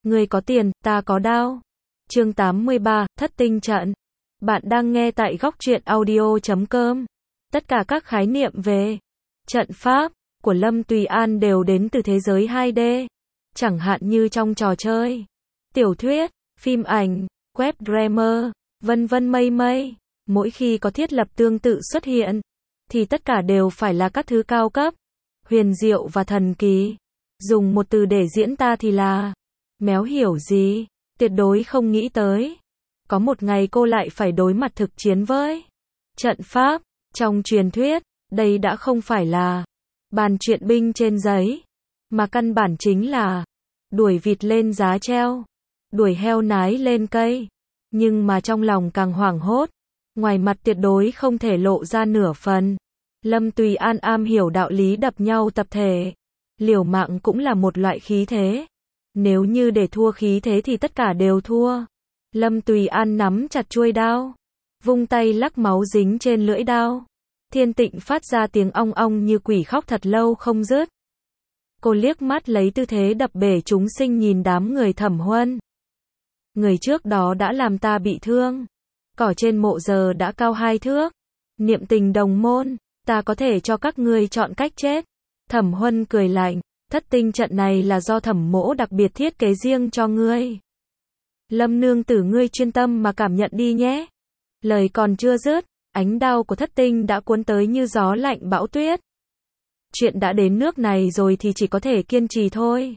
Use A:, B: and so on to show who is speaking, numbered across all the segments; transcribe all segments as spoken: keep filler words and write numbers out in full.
A: Ngươi có tiền, ta có đao. Chương tám mươi ba, Thất tinh trận. Bạn đang nghe tại góc truyện audio chấm com. Tất cả các khái niệm về trận pháp của Lâm Tùy An đều đến từ thế giới hai D. Chẳng hạn như trong trò chơi, tiểu thuyết, phim ảnh, web drama, vân vân mây mây. Mỗi khi có thiết lập tương tự xuất hiện, thì tất cả đều phải là các thứ cao cấp, huyền diệu và thần kỳ. Dùng một từ để diễn tả thì là méo hiểu gì, tuyệt đối không nghĩ tới. Có một ngày cô lại phải đối mặt thực chiến với trận pháp. Trong truyền thuyết, đây đã không phải là bàn chuyện binh trên giấy, mà căn bản chính là đuổi vịt lên giá treo, đuổi heo nái lên cây. Nhưng mà trong lòng càng hoảng hốt, ngoài mặt tuyệt đối không thể lộ ra nửa phần. Lâm Tùy An am hiểu đạo lý đập nhau tập thể. Liều mạng cũng là một loại khí thế. Nếu như để thua khí thế thì tất cả đều thua. Lâm Tùy An nắm chặt chuôi đao, vung tay lắc máu dính trên lưỡi đao. Thiên Tịnh phát ra tiếng ong ong như quỷ khóc thật lâu không dứt. Cô liếc mắt lấy tư thế đập bể chúng sinh nhìn đám người Thẩm Huân. Người trước đó đã làm ta bị thương. Cỏ trên mộ giờ đã cao hai thước. Niệm tình đồng môn, ta có thể cho các ngươi chọn cách chết. Thẩm Huân cười lạnh, thất tinh trận này là do Thẩm mỗ đặc biệt thiết kế riêng cho ngươi. Lâm nương tử ngươi chuyên tâm mà cảm nhận đi nhé. Lời còn chưa dứt, ánh đao của thất tinh đã cuốn tới như gió lạnh bão tuyết. Chuyện đã đến nước này rồi thì chỉ có thể kiên trì thôi.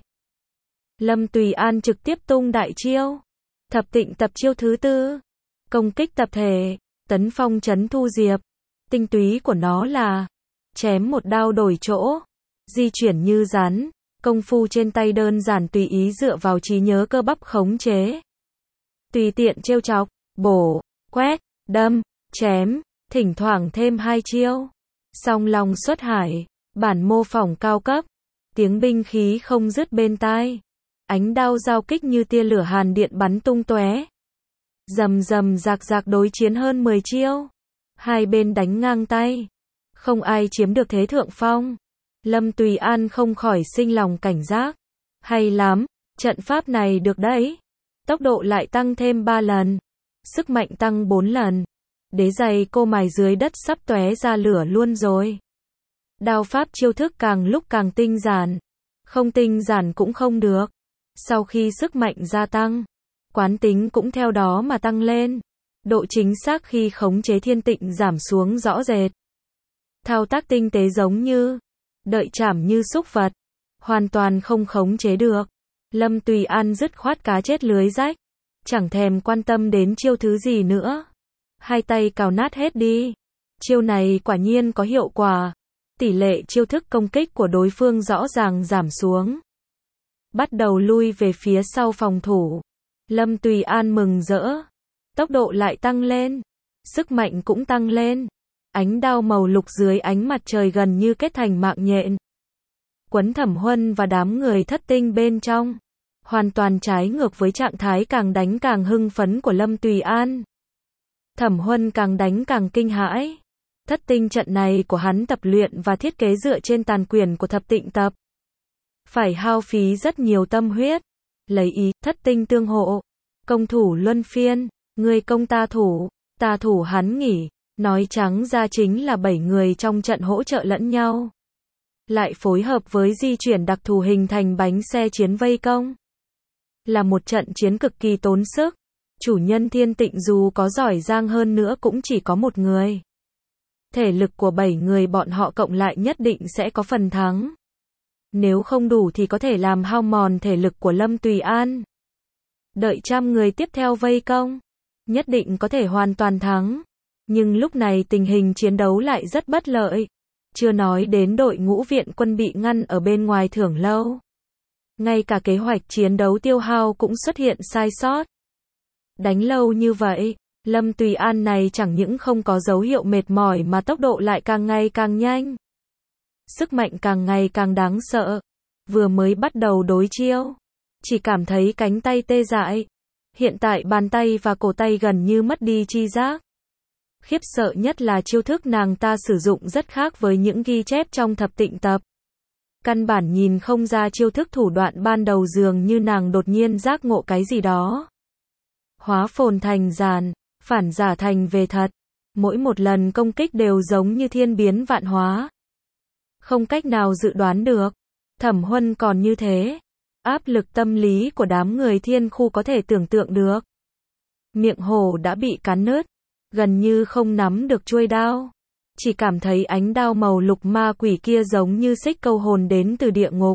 A: Lâm Tùy An trực tiếp tung đại chiêu. Thập tịnh tập chiêu thứ tư. Công kích tập thể, tấn phong trấn thu diệp. Tinh túy của nó là chém một đao đổi chỗ, di chuyển như rắn, công phu trên tay đơn giản tùy ý dựa vào trí nhớ cơ bắp khống chế. Tùy tiện trêu chọc, bổ, quét, đâm, chém, thỉnh thoảng thêm hai chiêu. Song long xuất hải, bản mô phỏng cao cấp, tiếng binh khí không dứt bên tai. Ánh đao giao kích như tia lửa hàn điện bắn tung tóe. Rầm rầm rạc rạc đối chiến hơn mười chiêu. Hai bên đánh ngang tay. Không ai chiếm được thế thượng phong. Lâm Tùy An không khỏi sinh lòng cảnh giác. Hay lắm, trận pháp này được đấy. Tốc độ lại tăng thêm ba lần. Sức mạnh tăng bốn lần. Đế giày cô mài dưới đất sắp tóe ra lửa luôn rồi. Đao pháp chiêu thức càng lúc càng tinh giản. Không tinh giản cũng không được. Sau khi sức mạnh gia tăng, quán tính cũng theo đó mà tăng lên. Độ chính xác khi khống chế thiên tịnh giảm xuống rõ rệt. Thao tác tinh tế giống như đợi chảm như súc vật, hoàn toàn không khống chế được. Lâm Tùy An dứt khoát cá chết lưới rách, chẳng thèm quan tâm đến chiêu thứ gì nữa. Hai tay cào nát hết đi. Chiêu này quả nhiên có hiệu quả. Tỷ lệ chiêu thức công kích của đối phương rõ ràng giảm xuống. Bắt đầu lui về phía sau phòng thủ. Lâm Tùy An mừng rỡ. Tốc độ lại tăng lên. Sức mạnh cũng tăng lên. Ánh đao màu lục dưới ánh mặt trời gần như kết thành mạng nhện. Quấn Thẩm Huân và đám người thất tinh bên trong. Hoàn toàn trái ngược với trạng thái càng đánh càng hưng phấn của Lâm Tùy An. Thẩm Huân càng đánh càng kinh hãi. Thất tinh trận này của hắn tập luyện và thiết kế dựa trên tàn quyền của thập tịnh tập. Phải hao phí rất nhiều tâm huyết. Lấy ý, thất tinh tương hộ. Công thủ luân phiên. Người công ta thủ, ta thủ hắn nghỉ. Nói trắng ra chính là bảy người trong trận hỗ trợ lẫn nhau. Lại phối hợp với di chuyển đặc thù hình thành bánh xe chiến vây công. Là một trận chiến cực kỳ tốn sức. Chủ nhân thiên tịnh dù có giỏi giang hơn nữa cũng chỉ có một người. Thể lực của bảy người bọn họ cộng lại nhất định sẽ có phần thắng. Nếu không đủ thì có thể làm hao mòn thể lực của Lâm Tùy An. Đợi trăm người tiếp theo vây công, nhất định có thể hoàn toàn thắng. Nhưng lúc này tình hình chiến đấu lại rất bất lợi. Chưa nói đến đội ngũ viện quân bị ngăn ở bên ngoài thưởng lâu. Ngay cả kế hoạch chiến đấu tiêu hao cũng xuất hiện sai sót. Đánh lâu như vậy, Lâm Tùy An này chẳng những không có dấu hiệu mệt mỏi mà tốc độ lại càng ngày càng nhanh. Sức mạnh càng ngày càng đáng sợ. Vừa mới bắt đầu đối chiêu, chỉ cảm thấy cánh tay tê dại. Hiện tại bàn tay và cổ tay gần như mất đi chi giác. Khiếp sợ nhất là chiêu thức nàng ta sử dụng rất khác với những ghi chép trong thập tịnh tập. Căn bản nhìn không ra chiêu thức thủ đoạn ban đầu, dường như nàng đột nhiên giác ngộ cái gì đó. Hóa phồn thành giàn, phản giả thành về thật. Mỗi một lần công kích đều giống như thiên biến vạn hóa. Không cách nào dự đoán được. Thẩm Huân còn như thế. Áp lực tâm lý của đám người thiên khu có thể tưởng tượng được. Miệng hổ đã bị cắn nứt, gần như không nắm được chuôi đao. Chỉ cảm thấy ánh đao màu lục ma quỷ kia giống như xích câu hồn đến từ địa ngục.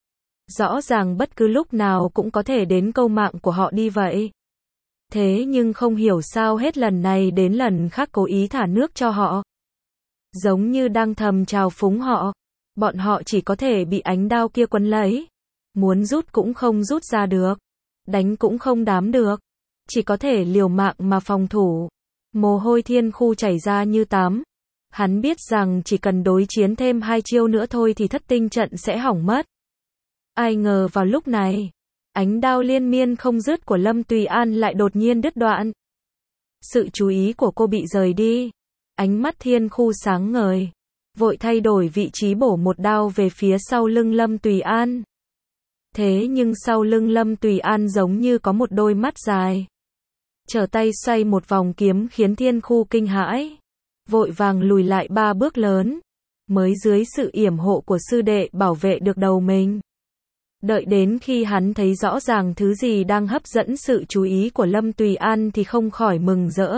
A: Rõ ràng bất cứ lúc nào cũng có thể đến câu mạng của họ đi vậy. Thế nhưng không hiểu sao hết lần này đến lần khác cố ý thả nước cho họ. Giống như đang thầm trào phúng họ. Bọn họ chỉ có thể bị ánh đao kia quấn lấy. Muốn rút cũng không rút ra được. Đánh cũng không đám được. Chỉ có thể liều mạng mà phòng thủ. Mồ hôi thiên khu chảy ra như tắm. Hắn biết rằng chỉ cần đối chiến thêm hai chiêu nữa thôi thì thất tinh trận sẽ hỏng mất. Ai ngờ vào lúc này, ánh đao liên miên không dứt của Lâm Tùy An lại đột nhiên đứt đoạn. Sự chú ý của cô bị rời đi. Ánh mắt thiên khu sáng ngời. Vội thay đổi vị trí bổ một đao về phía sau lưng Lâm Tùy An. Thế nhưng sau lưng Lâm Tùy An giống như có một đôi mắt dài. Trở tay xoay một vòng kiếm khiến thiên khu kinh hãi. Vội vàng lùi lại ba bước lớn. Mới dưới sự yểm hộ của sư đệ bảo vệ được đầu mình. Đợi đến khi hắn thấy rõ ràng thứ gì đang hấp dẫn sự chú ý của Lâm Tùy An thì không khỏi mừng rỡ.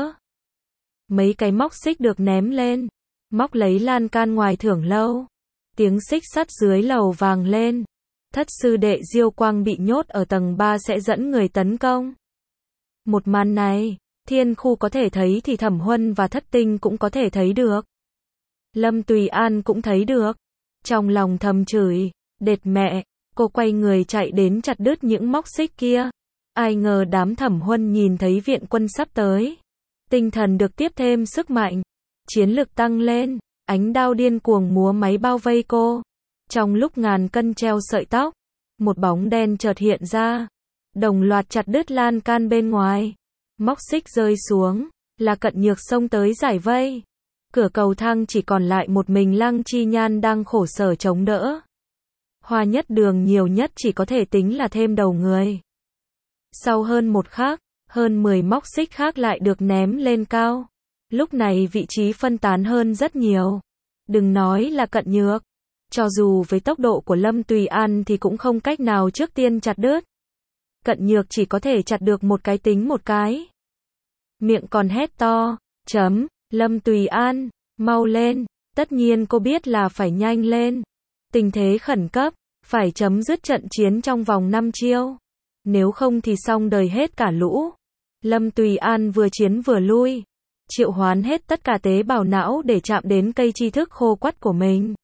A: Mấy cái móc xích được ném lên. Móc lấy lan can ngoài thưởng lâu. Tiếng xích sắt dưới lầu vang lên. Thất sư đệ Diêu Quang bị nhốt ở tầng ba sẽ dẫn người tấn công. Một màn này, thiên khu có thể thấy thì Thẩm Huân và Thất Tinh cũng có thể thấy được. Lâm Tùy An cũng thấy được. Trong lòng thầm chửi, đệt mẹ, cô quay người chạy đến chặt đứt những móc xích kia. Ai ngờ đám Thẩm Huân nhìn thấy viện quân sắp tới. Tinh thần được tiếp thêm sức mạnh. Chiến lực tăng lên, ánh đao điên cuồng múa máy bao vây cô. Trong lúc ngàn cân treo sợi tóc, một bóng đen chợt hiện ra. Đồng loạt chặt đứt lan can bên ngoài. Móc xích rơi xuống, là Cận Nhược xông tới giải vây. Cửa cầu thang chỉ còn lại một mình Lăng Chi Nhan đang khổ sở chống đỡ. Hoa Nhất Đường nhiều nhất chỉ có thể tính là thêm đầu người. Sau hơn một khắc, hơn mười móc xích khác lại được ném lên cao. Lúc này vị trí phân tán hơn rất nhiều. Đừng nói là Cận Nhược. Cho dù với tốc độ của Lâm Tùy An thì cũng không cách nào trước tiên chặt đứt. Cận Nhược chỉ có thể chặt được một cái tính một cái. Miệng còn hét to, chấm, Lâm Tùy An, mau lên. Tất nhiên cô biết là phải nhanh lên. Tình thế khẩn cấp, phải chấm dứt trận chiến trong vòng năm chiêu. Nếu không thì xong đời hết cả lũ. Lâm Tùy An vừa chiến vừa lui. Triệu hoán hết tất cả tế bào não để chạm đến cây tri thức khô quắt của mình.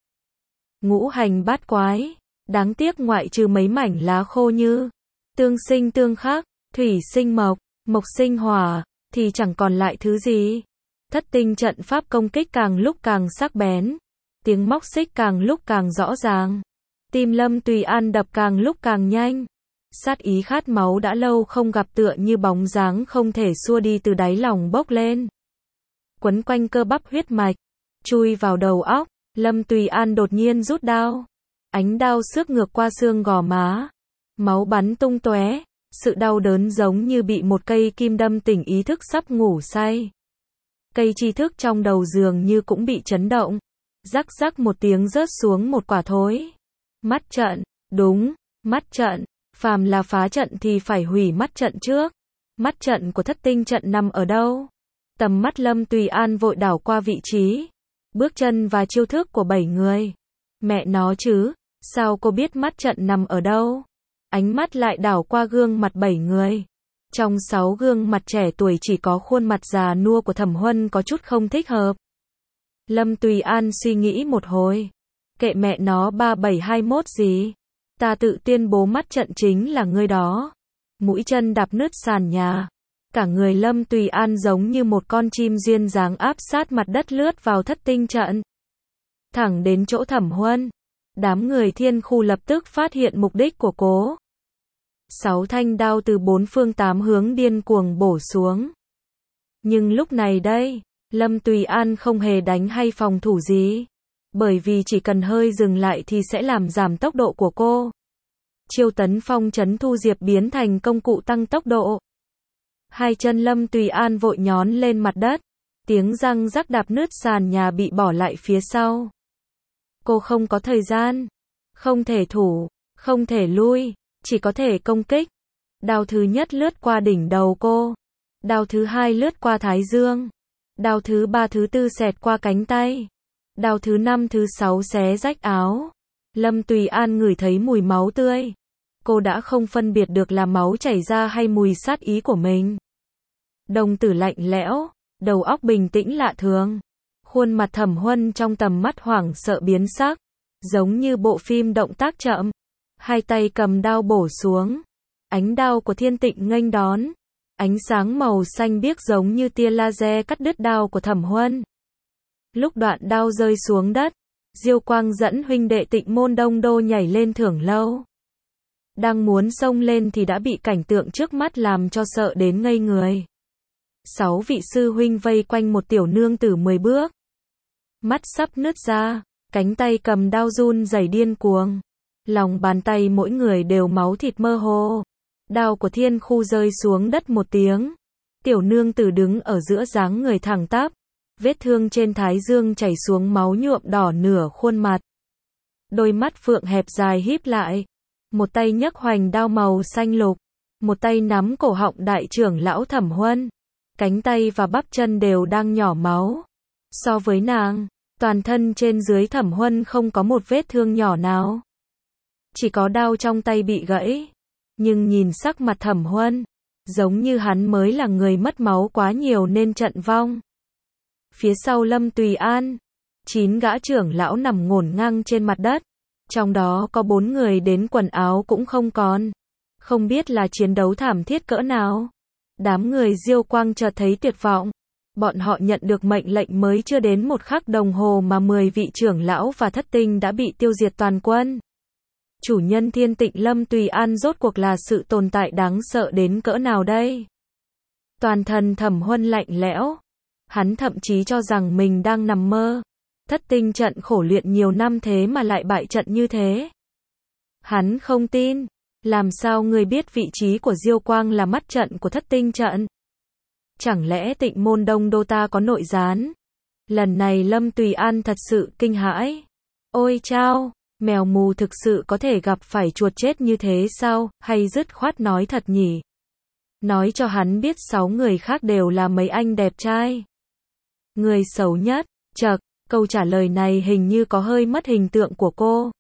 A: Ngũ hành bát quái. Đáng tiếc ngoại trừ mấy mảnh lá khô như tương sinh tương khắc, thủy sinh mộc, mộc sinh hỏa, thì chẳng còn lại thứ gì. Thất tinh trận pháp công kích càng lúc càng sắc bén. Tiếng móc xích càng lúc càng rõ ràng. Tim Lâm Tùy An đập càng lúc càng nhanh. Sát ý khát máu đã lâu không gặp tựa như bóng dáng không thể xua đi từ đáy lòng bốc lên. Quấn quanh cơ bắp huyết mạch, chui vào đầu óc, Lâm Tùy An đột nhiên rút đao. Ánh đao xước ngược qua xương gò má. Máu bắn tung tóe, sự đau đớn giống như bị một cây kim đâm tỉnh ý thức sắp ngủ say. Cây tri thức trong đầu dường như cũng bị chấn động. Rắc rắc một tiếng rớt xuống một quả thối. Mắt trận, đúng, mắt trận, phàm là phá trận thì phải hủy mắt trận trước. Mắt trận của thất tinh trận nằm ở đâu? Tầm mắt Lâm Tùy An vội đảo qua vị trí, bước chân và chiêu thức của bảy người. Mẹ nó chứ, sao cô biết mắt trận nằm ở đâu? Ánh mắt lại đảo qua gương mặt bảy người. Trong sáu gương mặt trẻ tuổi chỉ có khuôn mặt già nua của Thẩm Huân có chút không thích hợp. Lâm Tùy An suy nghĩ một hồi. Kệ mẹ nó ba bảy hai mốt gì. Ta tự tuyên bố mắt trận chính là ngươi đó. Mũi chân đạp nứt sàn nhà. Cả người Lâm Tùy An giống như một con chim duyên dáng áp sát mặt đất lướt vào thất tinh trận. Thẳng đến chỗ Thẩm Huân. Đám người thiên khu lập tức phát hiện mục đích của cố. Sáu thanh đao từ bốn phương tám hướng điên cuồng bổ xuống. Nhưng lúc này đây, Lâm Tùy An không hề đánh hay phòng thủ gì. bởi vì chỉ cần hơi dừng lại thì sẽ làm giảm tốc độ của cô. Chiêu tấn phong trấn thu diệp biến thành công cụ tăng tốc độ. Hai chân Lâm Tùy An vội nhón lên mặt đất, tiếng răng rắc đạp nứt sàn nhà bị bỏ lại phía sau. Cô không có thời gian, không thể thủ, không thể lui, chỉ có thể công kích. Đao thứ nhất lướt qua đỉnh đầu cô, đao thứ hai lướt qua thái dương, đao thứ ba thứ tư xẹt qua cánh tay, đao thứ năm thứ sáu xé rách áo. Lâm Tùy An ngửi thấy mùi máu tươi. Cô đã không phân biệt được là máu chảy ra hay mùi sát ý của mình. Đồng tử lạnh lẽo, đầu óc bình tĩnh lạ thường. Khuôn mặt Thẩm Huân trong tầm mắt hoảng sợ biến sắc, giống như bộ phim động tác chậm. Hai tay cầm đao bổ xuống. Ánh đao của Thiên Tịnh nghênh đón. Ánh sáng màu xanh biếc giống như tia laser cắt đứt đao của Thẩm Huân. Lúc đoạn đao rơi xuống đất, Diêu Quang dẫn huynh đệ Tịnh Môn Đông Đô nhảy lên thưởng lâu. Đang muốn xông lên thì đã bị cảnh tượng trước mắt làm cho sợ đến ngây người. Sáu vị sư huynh vây quanh một tiểu nương tử mười bước. Mắt sắp nứt ra, cánh tay cầm đao run rẩy điên cuồng. Lòng bàn tay mỗi người đều máu thịt mơ hồ. Đao của Thiên Khu rơi xuống đất một tiếng. Tiểu nương tử đứng ở giữa dáng người thẳng tắp. Vết thương trên thái dương chảy xuống máu nhuộm đỏ nửa khuôn mặt. Đôi mắt phượng hẹp dài híp lại. Một tay nhấc hoành đao màu xanh lục. Một tay nắm cổ họng đại trưởng lão Thẩm Huân. Cánh tay và bắp chân đều đang nhỏ máu. So với nàng, toàn thân trên dưới Thẩm Huân không có một vết thương nhỏ nào. Chỉ có đao trong tay bị gãy. Nhưng nhìn sắc mặt Thẩm Huân, giống như hắn mới là người mất máu quá nhiều nên trận vong. Phía sau Lâm Tùy An, chín gã trưởng lão nằm ngổn ngang trên mặt đất. Trong đó có bốn người đến quần áo cũng không còn. Không biết là chiến đấu thảm thiết cỡ nào. Đám người Diêu Quang chợt thấy tuyệt vọng. Bọn họ nhận được mệnh lệnh mới chưa đến một khắc đồng hồ mà mười vị trưởng lão và thất tinh đã bị tiêu diệt toàn quân. Chủ nhân Thiên Tịnh Lâm Tùy An rốt cuộc là sự tồn tại đáng sợ đến cỡ nào đây? Toàn thân Thẩm Huân lạnh lẽo. Hắn thậm chí cho rằng mình đang nằm mơ. Thất tinh trận khổ luyện nhiều năm thế mà lại bại trận như thế. Hắn không tin. Làm sao người biết vị trí của Diêu Quang là mắt trận của thất tinh trận? Chẳng lẽ Tịnh Môn Đông Đô ta có nội gián? Lần này Lâm Tùy An thật sự kinh hãi. Ôi chao, mèo mù thực sự có thể gặp phải chuột chết như thế sao, hay dứt khoát nói thật nhỉ? Nói cho hắn biết sáu người khác đều là mấy anh đẹp trai. Người xấu nhất, chậc, câu trả lời này hình như có hơi mất hình tượng của cô.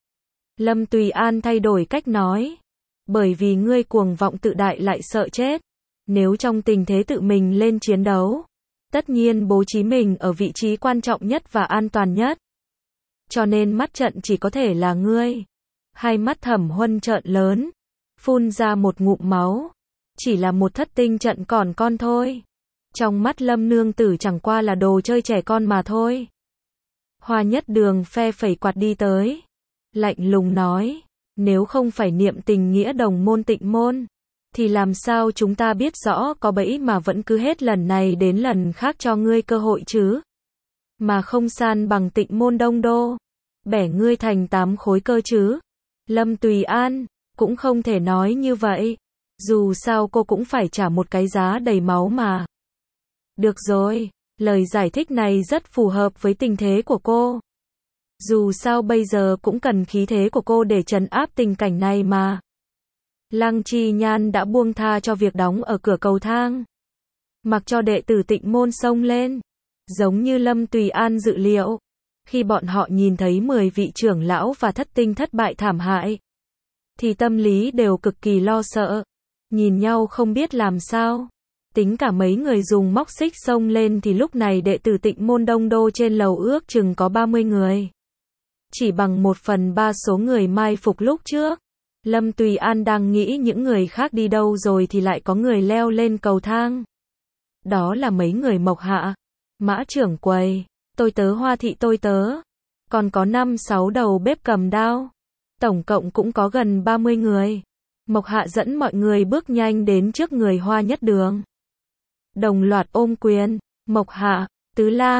A: Lâm Tùy An thay đổi cách nói. Bởi vì ngươi cuồng vọng tự đại lại sợ chết. Nếu trong tình thế tự mình lên chiến đấu, tất nhiên bố trí mình ở vị trí quan trọng nhất và an toàn nhất. Cho nên mắt trận chỉ có thể là ngươi. Hai mắt Thẩm Huân trợn lớn, phun ra một ngụm máu. Chỉ là một thất tinh trận còn con thôi. Trong mắt Lâm nương tử chẳng qua là đồ chơi trẻ con mà thôi. Hoa Nhất Đường phe phẩy quạt đi tới. Lạnh lùng nói, nếu không phải niệm tình nghĩa đồng môn Tịnh Môn, thì làm sao chúng ta biết rõ có bẫy mà vẫn cứ hết lần này đến lần khác cho ngươi cơ hội chứ? Mà không san bằng Tịnh Môn Đông Đô, bẻ ngươi thành tám khối cơ chứ? Lâm Tùy An, cũng không thể nói như vậy. Dù sao cô cũng phải trả một cái giá đầy máu mà. Được rồi, lời giải thích này rất phù hợp với tình thế của cô. Dù sao bây giờ cũng cần khí thế của cô để trấn áp tình cảnh này mà. Lăng Chi Nhan đã buông tha cho việc đóng ở cửa cầu thang. Mặc cho đệ tử Tịnh Môn xông lên. Giống như Lâm Tùy An dự liệu. Khi bọn họ nhìn thấy mười vị trưởng lão và thất tinh thất bại thảm hại, thì tâm lý đều cực kỳ lo sợ. Nhìn nhau không biết làm sao. Tính cả mấy người dùng móc xích xông lên thì lúc này đệ tử Tịnh Môn Đông Đô trên lầu ước chừng có ba mươi người. Chỉ bằng một phần ba số người mai phục lúc trước. Lâm Tùy An đang nghĩ những người khác đi đâu rồi thì lại có người leo lên cầu thang. Đó là mấy người Mộc Hạ, Mã Trưởng Quầy, tôi tớ Hoa Thị tôi tớ. Còn có năm sáu đầu bếp cầm đao. Tổng cộng cũng có gần ba mươi người. Mộc Hạ dẫn mọi người bước nhanh đến trước người Hoa Nhất Đường. Đồng loạt ôm quyền. Mộc Hạ, Tứ Lang,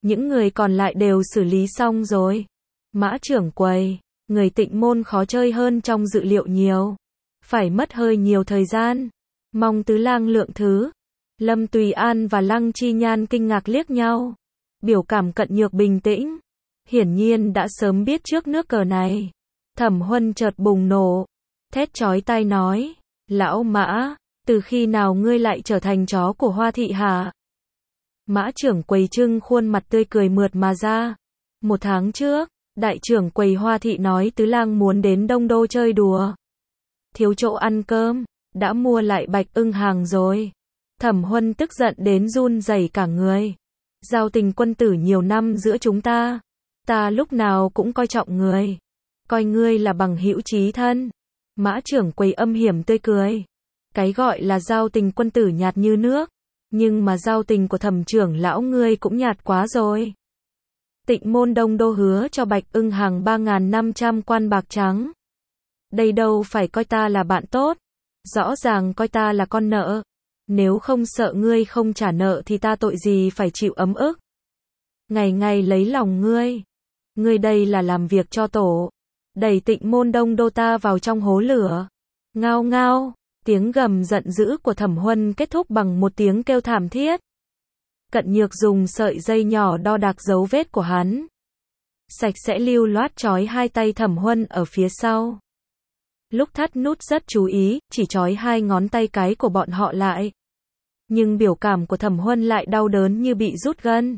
A: Những người còn lại đều xử lý xong rồi. Mã trưởng quầy, người Tịnh môn khó chơi hơn trong dự liệu nhiều. Phải mất hơi nhiều thời gian. Mong tứ lang lượng thứ. Lâm Tùy An và Lăng Chi Nhan kinh ngạc liếc nhau. Biểu cảm Cận Nhược bình tĩnh. Hiển nhiên đã sớm biết trước nước cờ này. Thẩm Huân chợt bùng nổ. Thét chói tai nói. Lão Mã, từ khi nào ngươi lại trở thành chó của Hoa thị hả? Mã trưởng quầy trưng khuôn mặt tươi cười mượt mà ra. Một tháng trước, đại trưởng quầy Hoa thị nói tứ lang muốn đến Đông Đô chơi đùa. Thiếu chỗ ăn cơm, đã mua lại Bạch Ưng hàng rồi. Thẩm Huân tức giận đến run rẩy cả người. Giao tình quân tử nhiều năm giữa chúng ta. Ta lúc nào cũng coi trọng người. Coi ngươi là bằng hữu chí thân. Mã trưởng quầy âm hiểm tươi cười. Cái gọi là giao tình quân tử nhạt như nước. Nhưng mà giao tình của Thẩm trưởng lão ngươi cũng nhạt quá rồi. Tịnh môn Đông Đô hứa cho Bạch Ưng hàng ba nghìn năm trăm quan bạc trắng. Đây đâu phải coi ta là bạn tốt. Rõ ràng coi ta là con nợ. Nếu không sợ ngươi không trả nợ thì ta tội gì phải chịu ấm ức. Ngày ngày lấy lòng ngươi. Ngươi đây là làm việc cho tổ. Đẩy Tịnh môn Đông Đô ta vào trong hố lửa. Ngao ngao. Tiếng gầm giận dữ của Thẩm Huân kết thúc bằng một tiếng kêu thảm thiết. Cận Nhược dùng sợi dây nhỏ đo đạc dấu vết của hắn. Sạch sẽ lưu loát trói hai tay Thẩm Huân ở phía sau. Lúc thắt nút rất chú ý, chỉ trói hai ngón tay cái của bọn họ lại. Nhưng biểu cảm của Thẩm Huân lại đau đớn như bị rút gân.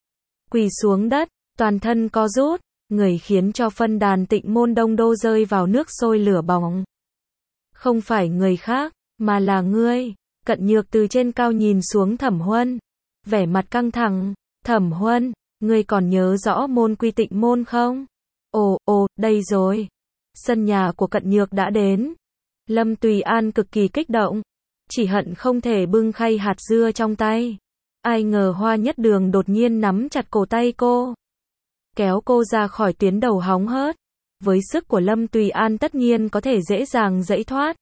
A: Quỳ xuống đất, toàn thân co rút, người khiến cho phân đàn Tịnh môn Đông Đô rơi vào nước sôi lửa bỏng. Không phải người khác, mà là ngươi. Cận Nhược từ trên cao nhìn xuống Thẩm Huân. Vẻ mặt căng thẳng. Thẩm Huân, ngươi còn nhớ rõ môn quy Tịnh môn không? Ồ, ồ, đây rồi. Sân nhà của Cận Nhược đã đến. Lâm Tùy An cực kỳ kích động. Chỉ hận không thể bưng khay hạt dưa trong tay. Ai ngờ Hoa Nhất Đường đột nhiên nắm chặt cổ tay cô. Kéo cô ra khỏi tuyến đầu hóng hớt. Với sức của Lâm Tùy An tất nhiên có thể dễ dàng giãy thoát.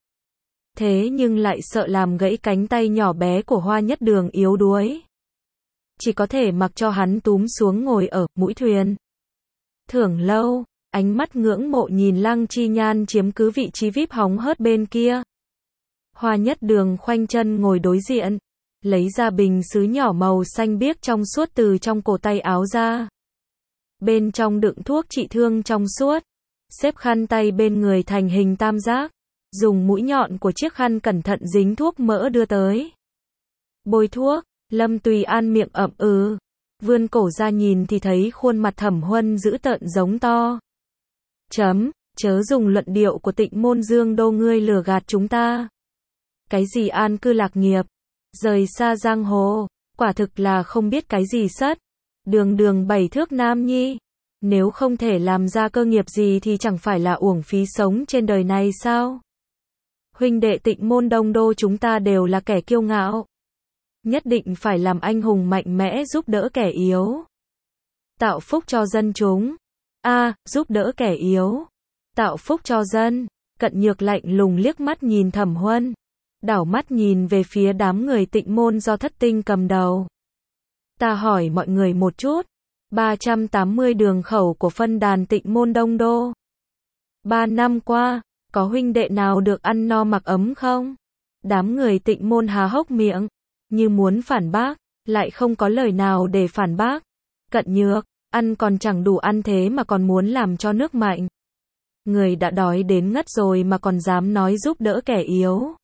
A: Thế nhưng lại sợ làm gãy cánh tay nhỏ bé của Hoa Nhất Đường yếu đuối. Chỉ có thể mặc cho hắn túm xuống ngồi ở mũi thuyền. Thưởng lâu, ánh mắt ngưỡng mộ nhìn Lăng Chi Nhan chiếm cứ vị trí vi ai pi hóng hớt bên kia. Hoa Nhất Đường khoanh chân ngồi đối diện, lấy ra bình sứ nhỏ màu xanh biếc trong suốt từ trong cổ tay áo ra. Bên trong đựng thuốc trị thương trong suốt, xếp khăn tay bên người thành hình tam giác, dùng mũi nhọn của chiếc khăn cẩn thận dính thuốc mỡ đưa tới. Bôi thuốc, Lâm Tùy An miệng ậm ừ, vươn cổ ra nhìn thì thấy khuôn mặt Thẩm Huân dữ tợn giống to. Chấm, chớ dùng luận điệu của Tịnh môn Dương Đô ngươi lừa gạt chúng ta. Cái gì an cư lạc nghiệp, rời xa giang hồ, quả thực là không biết cái gì sất. Đường đường bảy thước nam nhi, nếu không thể làm ra cơ nghiệp gì thì chẳng phải là uổng phí sống trên đời này sao? Huynh đệ Tịnh môn Đông Đô chúng ta đều là kẻ kiêu ngạo. Nhất định phải làm anh hùng mạnh mẽ giúp đỡ kẻ yếu. Tạo phúc cho dân chúng. A, à, giúp đỡ kẻ yếu. Tạo phúc cho dân. Cận Nhược lạnh lùng liếc mắt nhìn Thẩm Huân. Đảo mắt nhìn về phía đám người Tịnh môn do Thất Tinh cầm đầu. Ta hỏi mọi người một chút. ba trăm tám mươi đường khẩu của phân đàn Tịnh môn Đông Đô. Ba năm qua, có huynh đệ nào được ăn no mặc ấm không? Đám người Tịnh môn há hốc miệng, như muốn phản bác, lại không có lời nào để phản bác. Cận Nhược, ăn còn chẳng đủ ăn thế mà còn muốn làm cho nước mạnh. Người đã đói đến ngất rồi mà còn dám nói giúp đỡ kẻ yếu.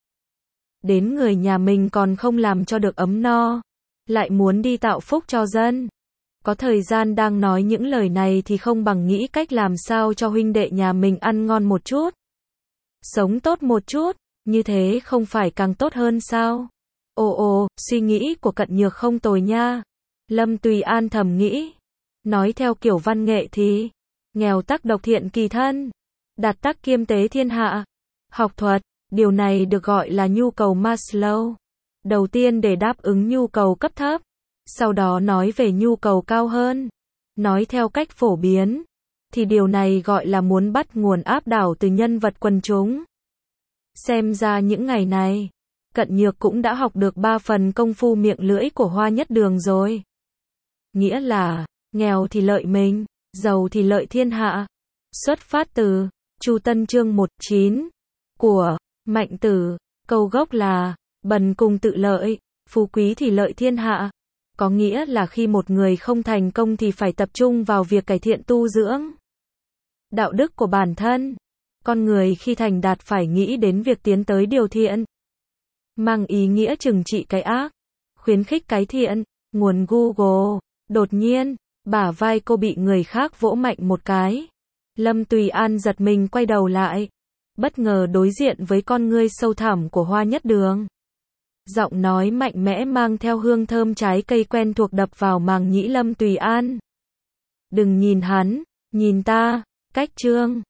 A: Đến người nhà mình còn không làm cho được ấm no, lại muốn đi tạo phúc cho dân. Có thời gian đang nói những lời này thì không bằng nghĩ cách làm sao cho huynh đệ nhà mình ăn ngon một chút. Sống tốt một chút, như thế không phải càng tốt hơn sao? Ồ ồ, suy nghĩ của Cận Nhược không tồi nha. Lâm Tùy An thầm nghĩ. Nói theo kiểu văn nghệ thì, nghèo tắc độc thiện kỳ thân, đạt tắc kiêm tế thiên hạ. Học thuật, điều này được gọi là nhu cầu Maslow. Đầu tiên để đáp ứng nhu cầu cấp thấp, sau đó nói về nhu cầu cao hơn. Nói theo cách phổ biến, thì điều này gọi là muốn bắt nguồn áp đảo từ nhân vật quần chúng. Xem ra những ngày này, Cận Nhược cũng đã học được ba phần công phu miệng lưỡi của Hoa Nhất Đường rồi. nghĩa là, nghèo thì lợi mình, giàu thì lợi thiên hạ. Xuất phát từ, Chu Tân chương một chín, của, Mạnh Tử, câu gốc là, bần cùng tự lợi, phú quý thì lợi thiên hạ. Có nghĩa là khi một người không thành công thì phải tập trung vào việc cải thiện tu dưỡng đạo đức của bản thân. Con người khi thành đạt phải nghĩ đến việc tiến tới điều thiện, mang ý nghĩa trừng trị cái ác, khuyến khích cái thiện. Nguồn Google. Đột nhiên, bả vai cô bị người khác vỗ mạnh một cái. Lâm Tùy An giật mình quay đầu lại, bất ngờ đối diện với con ngươi sâu thẳm của Hoa Nhất Đường. Giọng nói mạnh mẽ mang theo hương thơm trái cây quen thuộc đập vào màng nhĩ Lâm Tùy An. Đừng nhìn hắn, nhìn ta, cách chương.